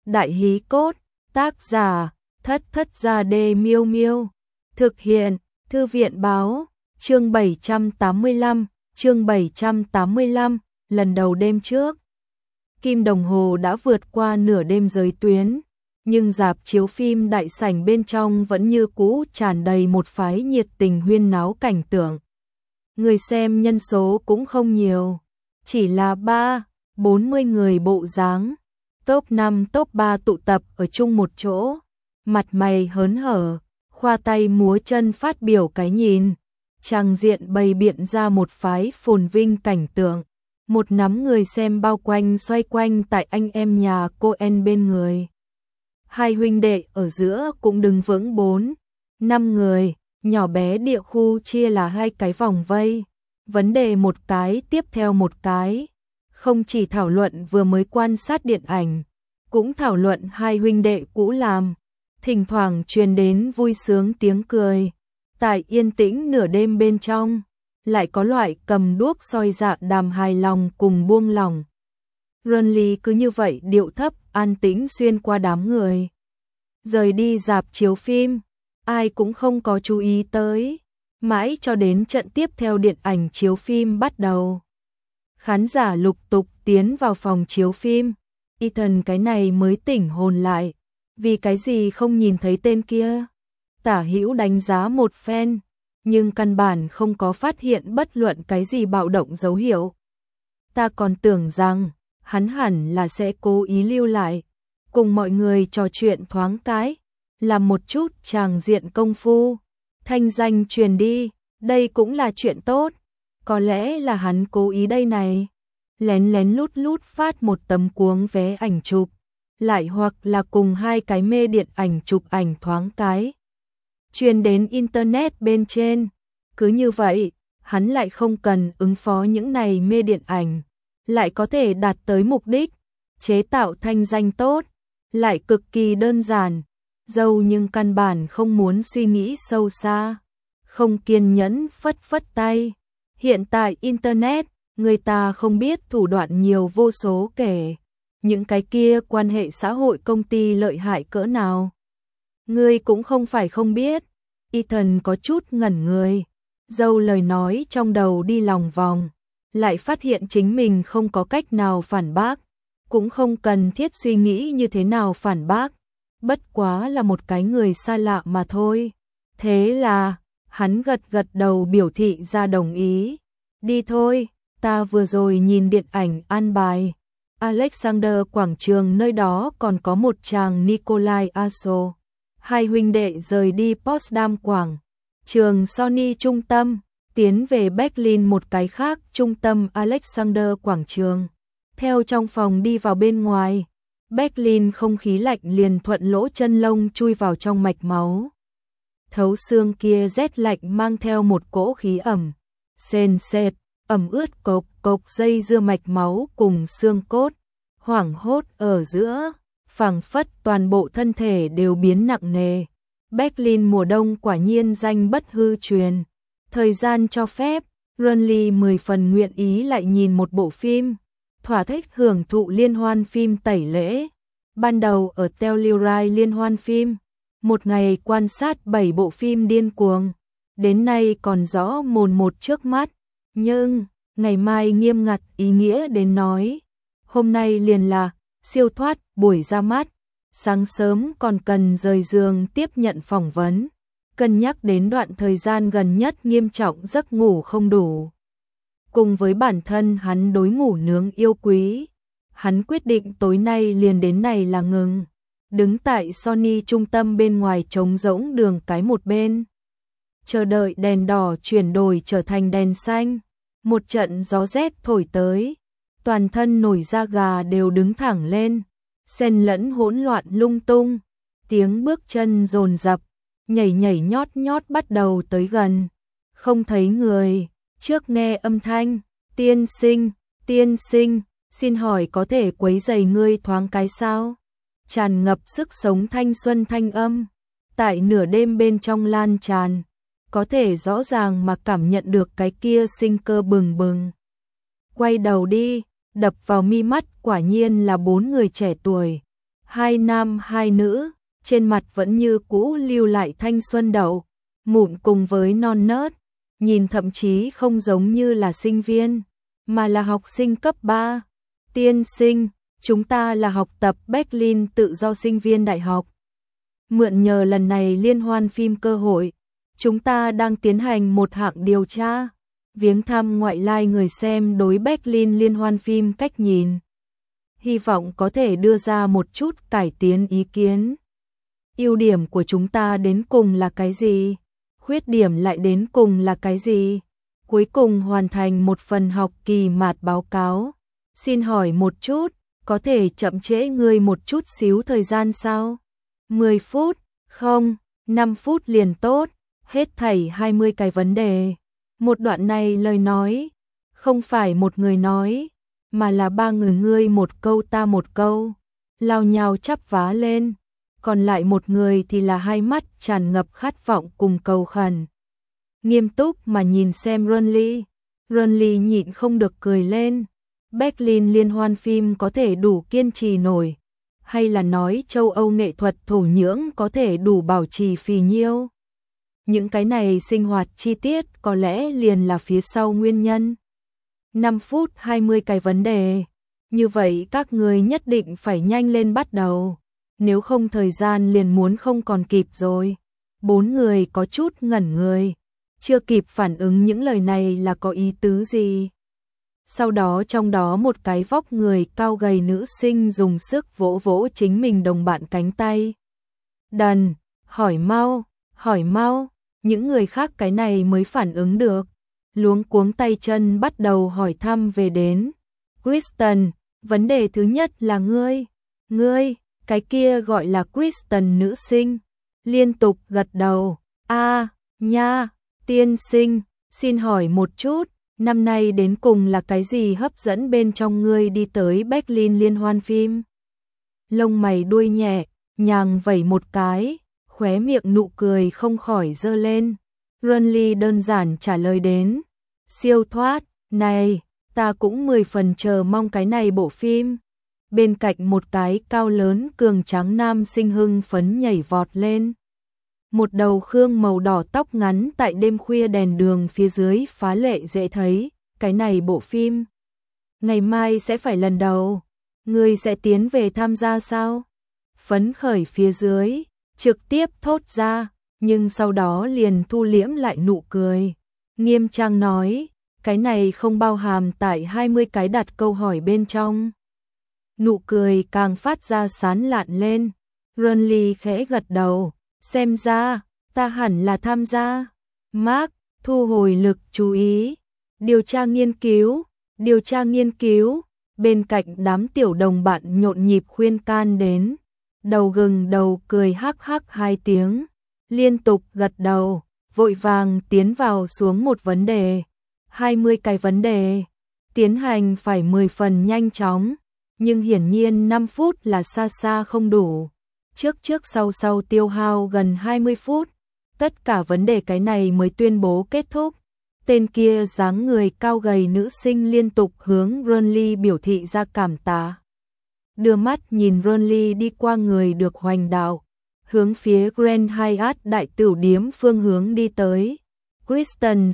Đại hí cốt, tác giả, Thất Thất Gia Đê Miêu Miêu. Thực hiện, Thư viện báo, chương 785, lần đầu đêm trước. Kim đồng hồ đã vượt qua nửa đêm giới tuyến, nhưng rạp chiếu phim đại sảnh bên trong vẫn như cũ tràn đầy một phái nhiệt tình huyên náo cảnh tượng. Người xem nhân số cũng không nhiều, chỉ là 40 người bộ dáng. Top 5 top 3 tụ tập ở chung một chỗ, mặt mày hớn hở, khoa tay múa chân phát biểu cái nhìn. Tràng diện bày biện ra một phái phồn vinh cảnh tượng. Một nắm người xem bao quanh xoay quanh tại anh em nhà Coen bên người. Hai huynh đệ ở giữa cũng đứng vững 4-5 người, nhỏ bé địa khu chia là hai cái vòng vây. Vấn đề một cái tiếp theo một cái. Không chỉ thảo luận vừa mới quan sát điện ảnh, cũng thảo luận hai huynh đệ cũ làm. Thỉnh thoảng truyền đến vui sướng tiếng cười. Tại yên tĩnh nửa đêm bên trong, lại có loại cầm đuốc soi dạ đàm hài lòng cùng buông lòng. Renly cứ như vậy điệu thấp, an tĩnh xuyên qua đám người. Rời đi rạp chiếu phim, ai cũng không có chú ý tới. Mãi cho đến trận tiếp theo điện ảnh chiếu phim bắt đầu. Khán giả lục tục tiến vào phòng chiếu phim. Ethan cái này mới tỉnh hồn lại. Vì cái gì không nhìn thấy tên kia? Tả Hữu đánh giá một phen, nhưng căn bản không có phát hiện bất luận cái gì bạo động dấu hiệu. Ta còn tưởng rằng hắn hẳn là sẽ cố ý lưu lại, cùng mọi người trò chuyện thoáng cái, làm một chút tràng diện công phu, thanh danh truyền đi, đây cũng là chuyện tốt. Có lẽ là hắn cố ý đây này, lén lén lút lút phát một tấm cuống vé ảnh chụp, lại hoặc là cùng hai cái mê điện ảnh chụp ảnh thoáng cái, truyền đến internet bên trên. Cứ như vậy, hắn lại không cần ứng phó những này mê điện ảnh, lại có thể đạt tới mục đích, chế tạo thanh danh tốt, lại cực kỳ đơn giản, dâu nhưng căn bản không muốn suy nghĩ sâu xa, không kiên nhẫn phất phất tay. Hiện tại internet, người ta không biết thủ đoạn nhiều vô số kể, những cái kia quan hệ xã hội công ty lợi hại cỡ nào. Ngươi cũng không phải không biết. Ethan có chút ngẩn người, dâu lời nói trong đầu đi lòng vòng, lại phát hiện chính mình không có cách nào phản bác, cũng không cần thiết suy nghĩ như thế nào phản bác, bất quá là một cái người xa lạ mà thôi. Thế là, hắn gật gật đầu biểu thị ra đồng ý. Đi thôi, ta vừa rồi nhìn điện ảnh an bài. Alexander quảng trường nơi đó còn có một chàng Nikolai Aso. Hai huynh đệ rời đi Potsdam quảng trường Sony trung tâm, tiến về Berlin một cái khác trung tâm Alexander quảng trường. Theo trong phòng đi vào bên ngoài, Berlin không khí lạnh liền thuận lỗ chân lông chui vào trong mạch máu. Thấu xương kia rét lạnh mang theo một cỗ khí ẩm, sền sệt, ẩm ướt cộc cộc dây dưa mạch máu cùng xương cốt, hoảng hốt ở giữa, phảng phất toàn bộ thân thể đều biến nặng nề. Berlin mùa đông quả nhiên danh bất hư truyền. Thời gian cho phép, Renly 10 phần nguyện ý lại nhìn một bộ phim, thỏa thích hưởng thụ liên hoan phim tẩy lễ. Ban đầu ở Telluride liên hoan phim, một ngày quan sát 7 bộ phim điên cuồng, đến nay còn rõ mồn một trước mắt, nhưng ngày mai nghiêm ngặt ý nghĩa đến nói, hôm nay liền là siêu thoát buổi ra mắt, sáng sớm còn cần rời giường tiếp nhận phỏng vấn, cân nhắc đến đoạn thời gian gần nhất nghiêm trọng giấc ngủ không đủ. Cùng với bản thân hắn đối ngủ nướng yêu quý, hắn quyết định tối nay liền đến này là ngừng, đứng tại Sony trung tâm bên ngoài trống rỗng đường cái một bên, chờ đợi đèn đỏ chuyển đổi trở thành đèn xanh. Một trận gió rét thổi tới, toàn thân nổi da gà đều đứng thẳng lên, xen lẫn hỗn loạn lung tung, tiếng bước chân dồn dập, nhảy nhảy nhót nhót bắt đầu tới gần. Không thấy người, trước nghe âm thanh, tiên sinh, xin hỏi có thể quấy rầy ngươi thoáng cái sao? Tràn ngập sức sống thanh xuân thanh âm, tại nửa đêm bên trong lan tràn, có thể rõ ràng mà cảm nhận được cái kia sinh cơ bừng bừng. Quay đầu đi, đập vào mi mắt quả nhiên là 4 người trẻ tuổi. Hai nam hai nữ, trên mặt vẫn như cũ lưu lại thanh xuân đậu, mụn cùng với non nớt, nhìn thậm chí không giống như là sinh viên, mà là học sinh cấp 3. Tiên sinh, chúng ta là học tập Berlin tự do sinh viên đại học. Mượn nhờ lần này liên hoan phim cơ hội, chúng ta đang tiến hành một hạng điều tra, viếng thăm ngoại lai người xem đối Berlin liên hoan phim cách nhìn. Hy vọng có thể đưa ra một chút cải tiến ý kiến. Ưu điểm của chúng ta đến cùng là cái gì? Khuyết điểm lại đến cùng là cái gì? Cuối cùng hoàn thành một phần học kỳ mạt báo cáo. Xin hỏi một chút, có thể chậm trễ ngươi một chút xíu thời gian sao? 10 phút, không, 5 phút liền tốt, hết thảy 20 cái vấn đề. Một đoạn này lời nói, không phải một người nói, mà là ba người ngươi một câu ta một câu, lao nhào chắp vá lên, còn lại một người thì là hai mắt tràn ngập khát vọng cùng cầu khẩn. Nghiêm túc mà nhìn xem Runly nhịn không được cười lên. Berlin liên hoan phim có thể đủ kiên trì nổi, hay là nói châu Âu nghệ thuật thổ nhưỡng có thể đủ bảo trì phì nhiêu? Những cái này sinh hoạt chi tiết có lẽ liền là phía sau nguyên nhân. 5 phút 20 cái vấn đề. Như vậy các người nhất định phải nhanh lên bắt đầu. Nếu không thời gian liền muốn không còn kịp rồi. 4 người có chút ngẩn người. Chưa kịp phản ứng những lời này là có ý tứ gì. Sau đó trong đó một cái vóc người cao gầy nữ sinh dùng sức vỗ vỗ chính mình đồng bạn cánh tay. Đần, hỏi mau, những người khác cái này mới phản ứng được. Luống cuống tay chân bắt đầu hỏi thăm về đến. Kristen, vấn đề thứ nhất là ngươi, cái kia gọi là Kristen nữ sinh. Liên tục gật đầu, nha, tiên sinh, xin hỏi một chút. Năm nay đến cùng là cái gì hấp dẫn bên trong ngươi đi tới Berlin liên hoan phim? Lông mày đuôi nhẹ, nhàng vẩy một cái, khóe miệng nụ cười không khỏi dơ lên. Runly đơn giản trả lời đến. Siêu thoát, này, ta cũng 10 phần chờ mong cái này bộ phim. Bên cạnh một cái cao lớn cường tráng nam sinh hưng phấn nhảy vọt lên. Một đầu khương màu đỏ tóc ngắn tại đêm khuya đèn đường phía dưới phá lệ dễ thấy, cái này bộ phim. Ngày mai sẽ phải lần đầu, ngươi sẽ tiến về tham gia sao? Phấn khởi phía dưới, trực tiếp thốt ra, nhưng sau đó liền thu liễm lại nụ cười. Nghiêm trang nói, cái này không bao hàm tại 20 cái đặt câu hỏi bên trong. Nụ cười càng phát ra sán lạn lên, Runly khẽ gật đầu. Xem ra, ta hẳn là tham gia. Mark, thu hồi lực chú ý. Điều tra nghiên cứu. Bên cạnh đám tiểu đồng bạn nhộn nhịp khuyên can đến. Đầu gừng đầu cười hắc hắc 2 tiếng. Liên tục gật đầu, vội vàng tiến vào xuống một vấn đề. 20 cái vấn đề. Tiến hành phải 10 phần nhanh chóng. Nhưng hiển nhiên 5 phút là xa xa không đủ. Trước sau tiêu hao gần 20 phút, tất cả vấn đề cái này mới tuyên bố kết thúc. Tên kia dáng người cao gầy nữ sinh liên tục hướng Runly biểu thị ra cảm tạ. Đưa mắt nhìn Runly đi qua người được hoành đạo, hướng phía Grand Hyatt đại tửu điếm phương hướng đi tới. Christine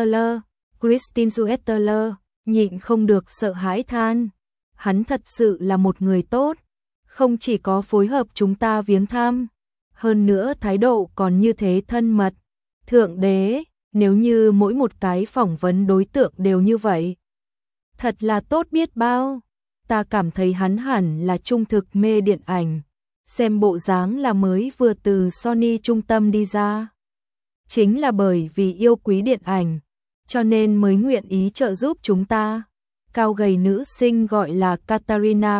Suetteler, nhịn không được sợ hãi than. Hắn thật sự là một người tốt. Không chỉ có phối hợp chúng ta viếng thăm, hơn nữa thái độ còn như thế thân mật. Thượng đế, nếu như mỗi một cái phỏng vấn đối tượng đều như vậy, thật là tốt biết bao. Ta cảm thấy hắn hẳn là trung thực mê điện ảnh, xem bộ dáng là mới vừa từ Sony trung tâm đi ra. Chính là bởi vì yêu quý điện ảnh, cho nên mới nguyện ý trợ giúp chúng ta. Cao gầy nữ sinh gọi là Katarina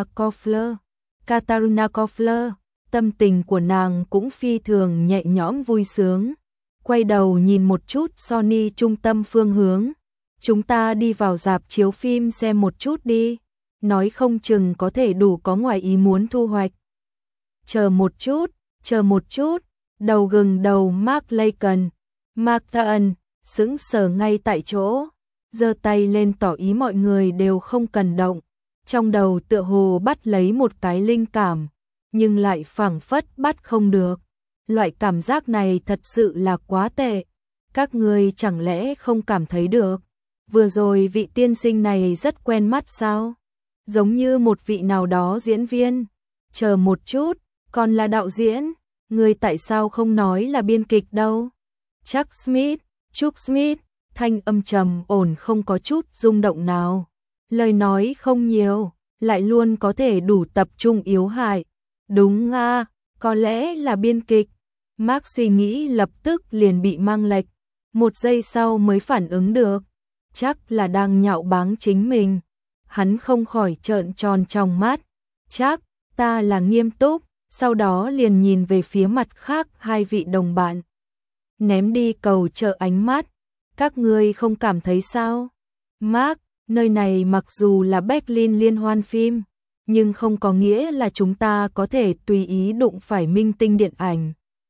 Koffler, tâm tình của nàng cũng phi thường nhẹ nhõm vui sướng. Quay đầu nhìn một chút Sony trung tâm phương hướng. Chúng ta đi vào rạp chiếu phim xem một chút đi. Nói không chừng có thể đủ có ngoài ý muốn thu hoạch. Chờ một chút. Đầu gừng đầu Mark Thaon, sững sờ ngay tại chỗ. Giơ tay lên tỏ ý mọi người đều không cần động. Trong đầu tựa hồ bắt lấy một cái linh cảm, nhưng lại phảng phất bắt không được. Loại cảm giác này thật sự là quá tệ. Các ngươi chẳng lẽ không cảm thấy được? Vừa rồi vị tiên sinh này rất quen mắt sao? Giống như một vị nào đó diễn viên. Chờ một chút, còn là đạo diễn, người tại sao không nói là biên kịch đâu? Chuck Smith, thanh âm trầm ổn không có chút rung động nào. Lời nói không nhiều, lại luôn có thể đủ tập trung yếu hại. Đúng à, có lẽ là biên kịch. Mark suy nghĩ lập tức liền bị mang lệch. Một giây sau mới phản ứng được. Chắc là đang nhạo báng chính mình. Hắn không khỏi trợn tròn trong mắt. Chắc, ta là nghiêm túc. Sau đó liền nhìn về phía mặt khác hai vị đồng bạn. Ném đi cầu trợ ánh mắt. Các ngươi không cảm thấy sao? Mark, nơi này mặc dù là Berlin liên hoan phim, nhưng không có nghĩa là chúng ta có thể tùy ý đụng phải minh tinh điện ảnh.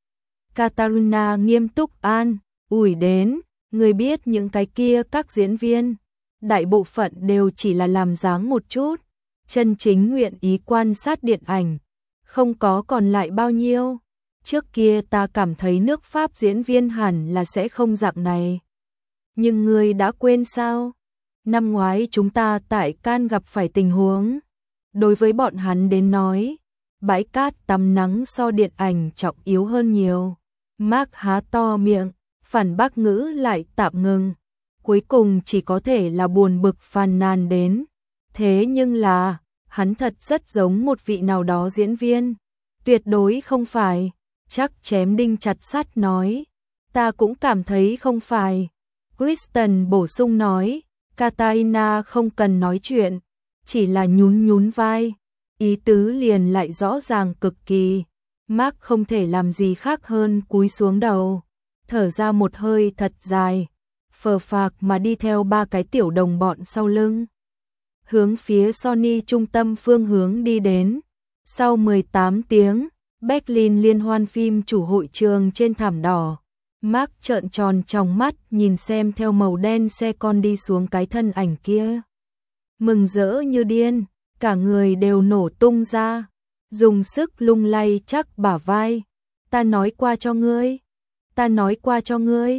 Katarina nghiêm túc an ủi đến, người biết những cái kia các diễn viên, đại bộ phận đều chỉ là làm dáng một chút, chân chính nguyện ý quan sát điện ảnh, không có còn lại bao nhiêu. Trước kia ta cảm thấy nước Pháp diễn viên hẳn là sẽ không dạng này. Nhưng người đã quên sao? Năm ngoái chúng ta tại Cannes gặp phải tình huống. Đối với bọn hắn đến nói, bãi cát tắm nắng so điện ảnh trọng yếu hơn nhiều. Mark há to miệng, phản bác ngữ lại tạm ngừng. Cuối cùng chỉ có thể là buồn bực phàn nàn đến. Thế nhưng là, hắn thật rất giống một vị nào đó diễn viên. Tuyệt đối không phải. Chắc chém đinh chặt sắt nói. Ta cũng cảm thấy không phải. Kristen bổ sung nói. Katarina không cần nói chuyện, chỉ là nhún nhún vai. Ý tứ liền lại rõ ràng cực kỳ. Mark không thể làm gì khác hơn cúi xuống đầu, thở ra một hơi thật dài, phờ phạc mà đi theo ba cái tiểu đồng bọn sau lưng. Hướng phía Sony trung tâm phương hướng đi đến. Sau 18 tiếng, Berlin liên hoan phim chủ hội trường trên thảm đỏ. Mark trợn tròn trong mắt nhìn xem theo màu đen xe con đi xuống cái thân ảnh kia. Mừng rỡ như điên, cả người đều nổ tung ra, dùng sức lung lay chắc bả vai. Ta nói qua cho ngươi, ta nói qua cho ngươi.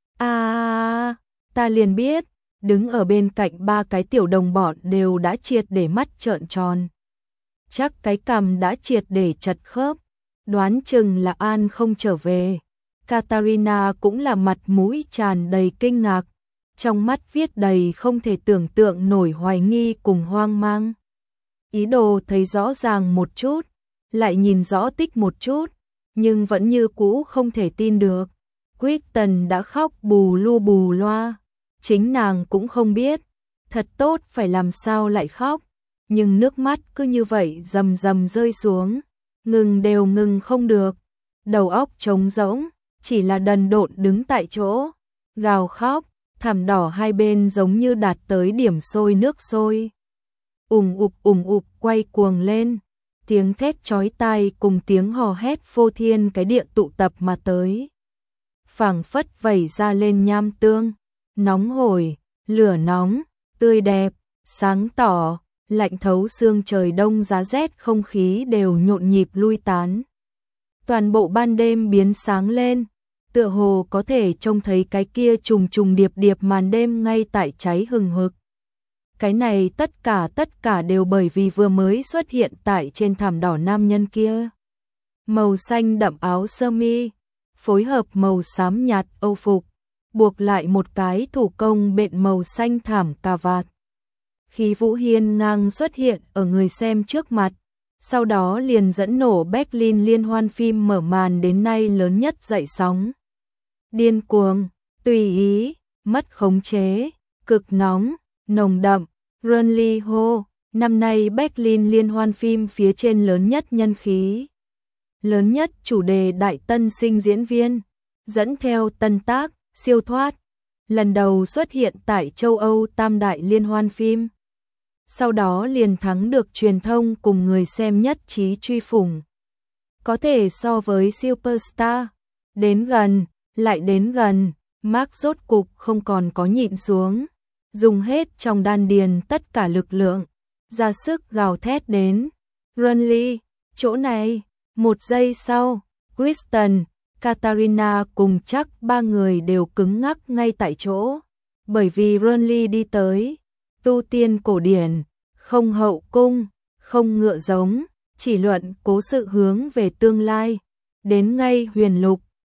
Ta liền biết, đứng ở bên cạnh ba cái tiểu đồng bọn đều đã triệt để mắt trợn tròn. Chắc cái cằm đã triệt để chật khớp, đoán chừng là An không trở về. Katarina cũng là mặt mũi tràn đầy kinh ngạc, trong mắt viết đầy không thể tưởng tượng nổi hoài nghi cùng hoang mang. Ý đồ thấy rõ ràng một chút, lại nhìn rõ tích một chút, nhưng vẫn như cũ không thể tin được. Kristen đã khóc bù lu bù loa, chính nàng cũng không biết, thật tốt phải làm sao lại khóc, nhưng nước mắt cứ như vậy rầm rầm rơi xuống, ngừng đều ngừng không được, đầu óc trống rỗng. Chỉ là đần độn đứng tại chỗ, gào khóc, thảm đỏ hai bên giống như đạt tới điểm sôi nước sôi. Ùng ụp quay cuồng lên, tiếng thét chói tai cùng tiếng hò hét phô thiên cái địa tụ tập mà tới. Phảng phất vẩy ra lên nham tương, nóng hổi, lửa nóng, tươi đẹp, sáng tỏ, lạnh thấu xương trời đông giá rét không khí đều nhộn nhịp lui tán. Toàn bộ ban đêm biến sáng lên. Tựa hồ có thể trông thấy cái kia trùng trùng điệp điệp màn đêm ngay tại cháy hừng hực. Cái này tất cả đều bởi vì vừa mới xuất hiện tại trên thảm đỏ nam nhân kia. Màu xanh đậm áo sơ mi, phối hợp màu xám nhạt âu phục, buộc lại một cái thủ công bện màu xanh thảm cà vạt. Khí vũ hiên ngang xuất hiện ở người xem trước mặt, sau đó liền dẫn nổ Berlin liên hoan phim mở màn đến nay lớn nhất dậy sóng. Điên cuồng, tùy ý, mất khống chế, cực nóng, nồng đậm, Run Ho, năm nay Berlin liên hoan phim phía trên lớn nhất nhân khí. Lớn nhất chủ đề đại tân sinh diễn viên, dẫn theo tân tác, siêu thoát, lần đầu xuất hiện tại châu Âu tam đại liên hoan phim. Sau đó liền thắng được truyền thông cùng người xem nhất trí truy phủng. Có thể so với Superstar, đến gần, lại đến gần, Mark rốt cục không còn có nhịn xuống, dùng hết trong đan điền tất cả lực lượng, ra sức gào thét đến. Run Lee, chỗ này. Một giây sau, Kristen, Katarina cùng chắc ba người đều cứng ngắc ngay tại chỗ. Bởi vì Renly đi tới, tu tiên cổ điển, không hậu cung, không ngựa giống, chỉ luận cố sự hướng về tương lai. Đến ngay huyền lục,